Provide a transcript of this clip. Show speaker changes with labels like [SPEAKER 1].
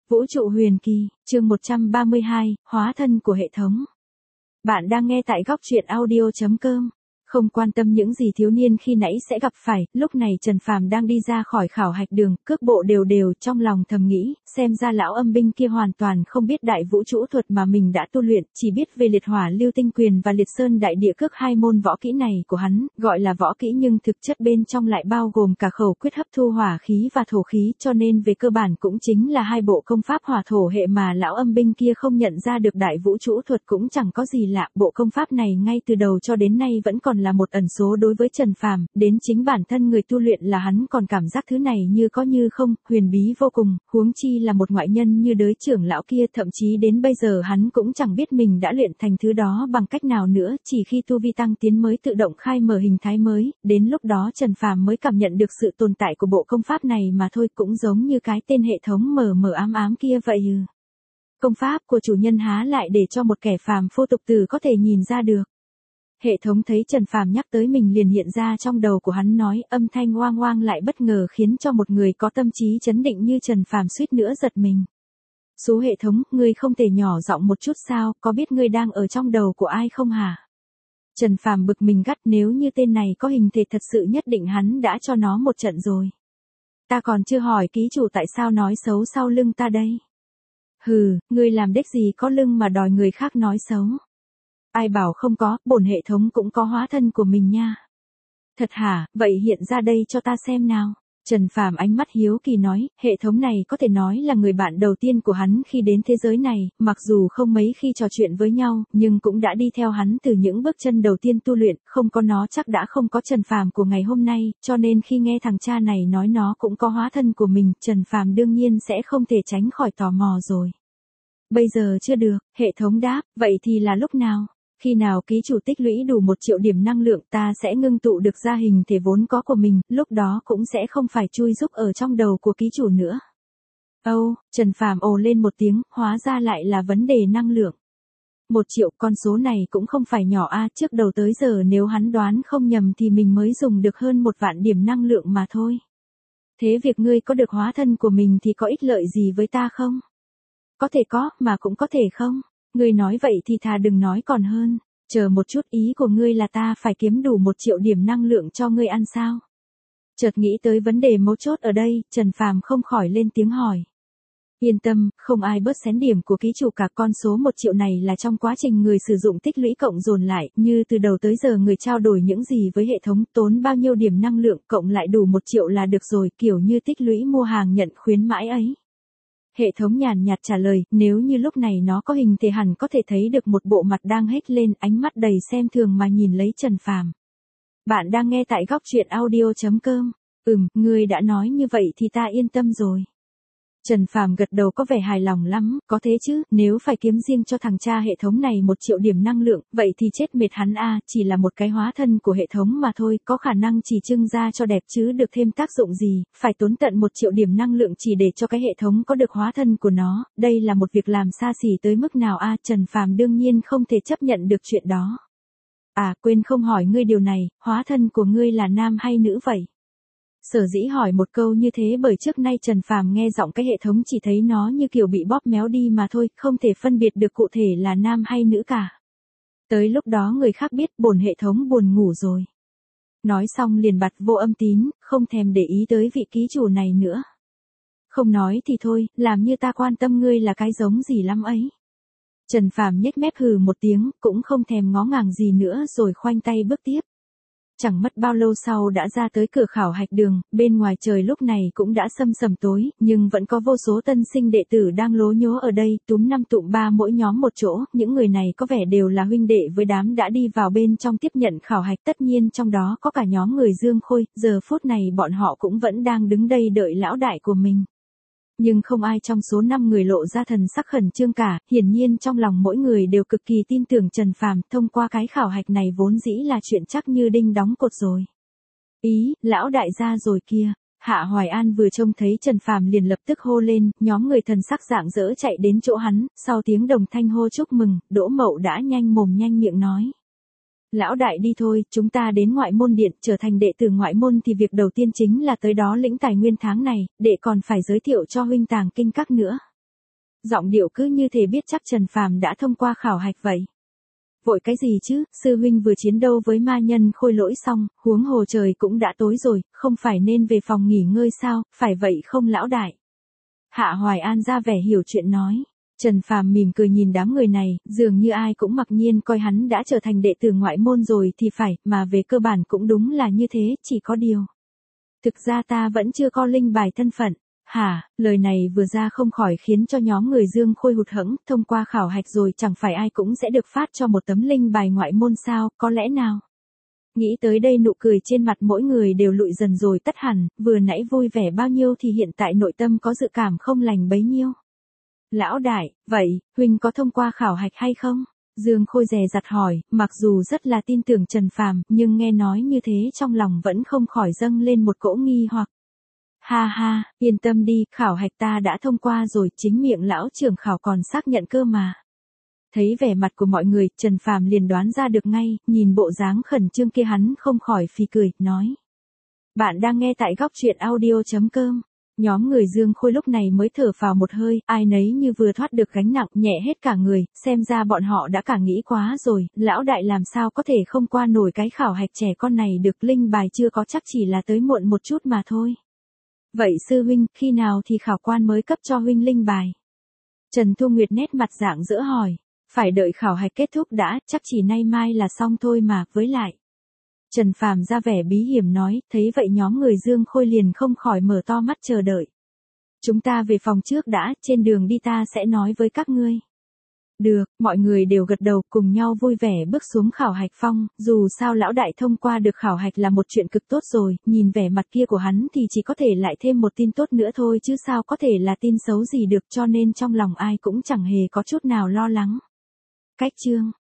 [SPEAKER 1] Vũ trụ huyền kỳ, chương 132, hóa thân của hệ thống. Bạn đang nghe tại góc truyện audio.com. Không quan tâm những gì thiếu niên khi nãy sẽ gặp phải, lúc này Trần Phàm đang đi ra khỏi khảo hạch đường, cước bộ đều đều, trong lòng thầm nghĩ, xem ra lão âm binh kia hoàn toàn không biết đại vũ trụ thuật mà mình đã tu luyện, chỉ biết về liệt hỏa lưu tinh quyền và liệt sơn đại địa cước, hai môn võ kỹ này của hắn, gọi là võ kỹ nhưng thực chất bên trong lại bao gồm cả khẩu quyết hấp thu hỏa khí và thổ khí, cho nên về cơ bản cũng chính là hai bộ công pháp hỏa thổ hệ mà lão âm binh kia không nhận ra được. Đại vũ trụ thuật cũng chẳng có gì lạ, bộ công pháp này ngay từ đầu cho đến nay vẫn còn là một ẩn số đối với Trần Phàm, đến chính bản thân người tu luyện là hắn còn cảm giác thứ này như có như không, huyền bí vô cùng, huống chi là một ngoại nhân như đới trưởng lão kia, thậm chí đến bây giờ hắn cũng chẳng biết mình đã luyện thành thứ đó bằng cách nào nữa, chỉ khi tu vi tăng tiến mới tự động khai mở hình thái mới, đến lúc đó Trần Phàm mới cảm nhận được sự tồn tại của bộ công pháp này mà thôi, cũng giống như cái tên hệ thống mờ mờ ám ám kia vậy. Công pháp của chủ nhân há lại để cho một kẻ phàm phu tục tử có thể nhìn ra được. Hệ thống thấy Trần Phàm nhắc tới mình liền hiện ra trong đầu của hắn, nói âm thanh oang oang lại bất ngờ khiến cho một người có tâm trí chấn định như Trần Phàm suýt nữa giật mình. Số hệ thống, ngươi không thể nhỏ giọng một chút sao, có biết ngươi đang ở trong đầu của ai không hả? Trần Phàm bực mình gắt, nếu như tên này có hình thể thật sự nhất định hắn đã cho nó một trận rồi. Ta còn chưa hỏi ký chủ tại sao nói xấu sau lưng ta đây. Hừ, ngươi làm đếch gì có lưng mà đòi người khác nói xấu. Ai bảo không có, bổn hệ thống cũng có hóa thân của mình nha. Thật hả, vậy hiện ra đây cho ta xem nào. Trần Phàm ánh mắt hiếu kỳ nói, hệ thống này có thể nói là người bạn đầu tiên của hắn khi đến thế giới này, mặc dù không mấy khi trò chuyện với nhau, nhưng cũng đã đi theo hắn từ những bước chân đầu tiên tu luyện, không có nó chắc đã không có Trần Phàm của ngày hôm nay, cho nên khi nghe thằng cha này nói nó cũng có hóa thân của mình, Trần Phàm đương nhiên sẽ không thể tránh khỏi tò mò rồi. Bây giờ chưa được, hệ thống đáp, vậy thì là lúc nào? Khi nào ký chủ tích lũy đủ 1 triệu điểm năng lượng, ta sẽ ngưng tụ được ra hình thể vốn có của mình, lúc đó cũng sẽ không phải chui rúc ở trong đầu của ký chủ nữa. Âu, Trần Phàm ồ lên một tiếng, hóa ra lại là vấn đề năng lượng. 1 triệu, con số này cũng không phải nhỏ a, trước đầu tới giờ nếu hắn đoán không nhầm thì mình mới dùng được hơn 1 vạn điểm năng lượng mà thôi. Thế việc ngươi có được hóa thân của mình thì có ích lợi gì với ta không? Có thể có, mà cũng có thể không. Ngươi nói vậy thì thà đừng nói còn hơn. Chờ một chút, ý của ngươi là ta phải kiếm đủ 1 triệu điểm năng lượng cho ngươi ăn sao? Chợt nghĩ tới vấn đề mấu chốt ở đây, Trần Phàm không khỏi lên tiếng hỏi. Yên tâm, không ai bớt xén điểm của ký chủ cả, con số 1 triệu này là trong quá trình người sử dụng tích lũy cộng dồn lại, như từ đầu tới giờ người trao đổi những gì với hệ thống, tốn bao nhiêu điểm năng lượng, cộng lại đủ 1 triệu là được rồi, kiểu như tích lũy mua hàng nhận khuyến mãi ấy. Hệ thống nhàn nhạt trả lời, nếu như lúc này nó có hình thì hẳn có thể thấy được một bộ mặt đang hét lên, ánh mắt đầy xem thường mà nhìn lấy Trần Phàm. Bạn đang nghe tại góc truyện audio.com. Ngươi đã nói như vậy thì ta yên tâm rồi. Trần Phàm gật đầu có vẻ hài lòng lắm, có thế chứ, nếu phải kiếm riêng cho thằng cha hệ thống này 1 triệu điểm năng lượng, vậy thì chết mệt hắn a, chỉ là một cái hóa thân của hệ thống mà thôi, có khả năng chỉ trưng ra cho đẹp chứ được thêm tác dụng gì, phải tốn tận 1 triệu điểm năng lượng chỉ để cho cái hệ thống có được hóa thân của nó, đây là một việc làm xa xỉ tới mức nào a, Trần Phàm đương nhiên không thể chấp nhận được chuyện đó. À, quên không hỏi ngươi điều này, hóa thân của ngươi là nam hay nữ vậy? Sở dĩ hỏi một câu như thế bởi trước nay Trần Phàm nghe giọng cái hệ thống chỉ thấy nó như kiểu bị bóp méo đi mà thôi, không thể phân biệt được cụ thể là nam hay nữ cả. Tới lúc đó người khác biết bổn hệ thống buồn ngủ rồi. Nói xong liền bật vô âm tín, không thèm để ý tới vị ký chủ này nữa. Không nói thì thôi, làm như ta quan tâm ngươi là cái giống gì lắm ấy. Trần Phàm nhếch mép hừ một tiếng, cũng không thèm ngó ngàng gì nữa rồi khoanh tay bước tiếp. Chẳng mất bao lâu sau đã ra tới cửa khảo hạch đường, bên ngoài trời lúc này cũng đã sầm sầm tối, nhưng vẫn có vô số tân sinh đệ tử đang lố nhố ở đây, túm 5 tụm 3 mỗi nhóm một chỗ, những người này có vẻ đều là huynh đệ với đám đã đi vào bên trong tiếp nhận khảo hạch, tất nhiên trong đó có cả nhóm người Dương Khôi, giờ phút này bọn họ cũng vẫn đang đứng đây đợi lão đại của mình. Nhưng không ai trong số 5 người lộ ra thần sắc khẩn trương cả, hiển nhiên trong lòng mỗi người đều cực kỳ tin tưởng Trần Phàm, thông qua cái khảo hạch này vốn dĩ là chuyện chắc như đinh đóng cột rồi. Ý, lão đại gia rồi kia. Hạ Hoài An vừa trông thấy Trần Phàm liền lập tức hô lên, nhóm người thần sắc rạng rỡ chạy đến chỗ hắn, sau tiếng đồng thanh hô chúc mừng, Đỗ Mậu đã nhanh mồm nhanh miệng nói. Lão đại đi thôi, chúng ta đến ngoại môn điện, trở thành đệ tử ngoại môn thì việc đầu tiên chính là tới đó lĩnh tài nguyên tháng này, đệ còn phải giới thiệu cho huynh tàng kinh các nữa. Giọng điệu cứ như thể biết chắc Trần Phàm đã thông qua khảo hạch vậy. Vội cái gì chứ, sư huynh vừa chiến đấu với ma nhân Khôi Lỗi xong, huống hồ trời cũng đã tối rồi, không phải nên về phòng nghỉ ngơi sao, phải vậy không lão đại? Hạ Hoài An ra vẻ hiểu chuyện nói. Trần Phàm mỉm cười nhìn đám người này, dường như ai cũng mặc nhiên coi hắn đã trở thành đệ tử ngoại môn rồi thì phải, mà về cơ bản cũng đúng là như thế, chỉ có điều. Thực ra ta vẫn chưa có linh bài thân phận. Hả, lời này vừa ra không khỏi khiến cho nhóm người Dương Khôi hụt hẫng, thông qua khảo hạch rồi chẳng phải ai cũng sẽ được phát cho một tấm linh bài ngoại môn sao, có lẽ nào? Nghĩ tới đây nụ cười trên mặt mỗi người đều lụi dần rồi tắt hẳn, vừa nãy vui vẻ bao nhiêu thì hiện tại nội tâm có dự cảm không lành bấy nhiêu. Lão đại, vậy, huynh có thông qua khảo hạch hay không? Dương Khôi dè dặt hỏi, mặc dù rất là tin tưởng Trần Phàm, nhưng nghe nói như thế trong lòng vẫn không khỏi dâng lên một cỗ nghi hoặc. Ha ha, yên tâm đi, khảo hạch ta đã thông qua rồi, chính miệng lão trưởng khảo còn xác nhận cơ mà. Thấy vẻ mặt của mọi người, Trần Phàm liền đoán ra được ngay, nhìn bộ dáng khẩn trương kia hắn không khỏi phì cười, nói. Bạn đang nghe tại góc truyện audio.com. Nhóm người Dương Khôi lúc này mới thở phào một hơi, ai nấy như vừa thoát được gánh nặng, nhẹ hết cả người, xem ra bọn họ đã cả nghĩ quá rồi, lão đại làm sao có thể không qua nổi cái khảo hạch trẻ con này được, linh bài chưa có chắc chỉ là tới muộn một chút mà thôi. Vậy sư huynh, khi nào thì khảo quan mới cấp cho huynh linh bài? Trần Thu Nguyệt nét mặt rạng rỡ hỏi, phải đợi khảo hạch kết thúc đã, chắc chỉ nay mai là xong thôi mà, với lại. Trần Phàm ra vẻ bí hiểm nói, thấy vậy nhóm người Dương Khôi liền không khỏi mở to mắt chờ đợi. Chúng ta về phòng trước đã, trên đường đi ta sẽ nói với các ngươi. Được, mọi người đều gật đầu cùng nhau vui vẻ bước xuống khảo hạch phong, dù sao lão đại thông qua được khảo hạch là một chuyện cực tốt rồi, nhìn vẻ mặt kia của hắn thì chỉ có thể lại thêm một tin tốt nữa thôi chứ sao có thể là tin xấu gì được, cho nên trong lòng ai cũng chẳng hề có chút nào lo lắng. Cách chương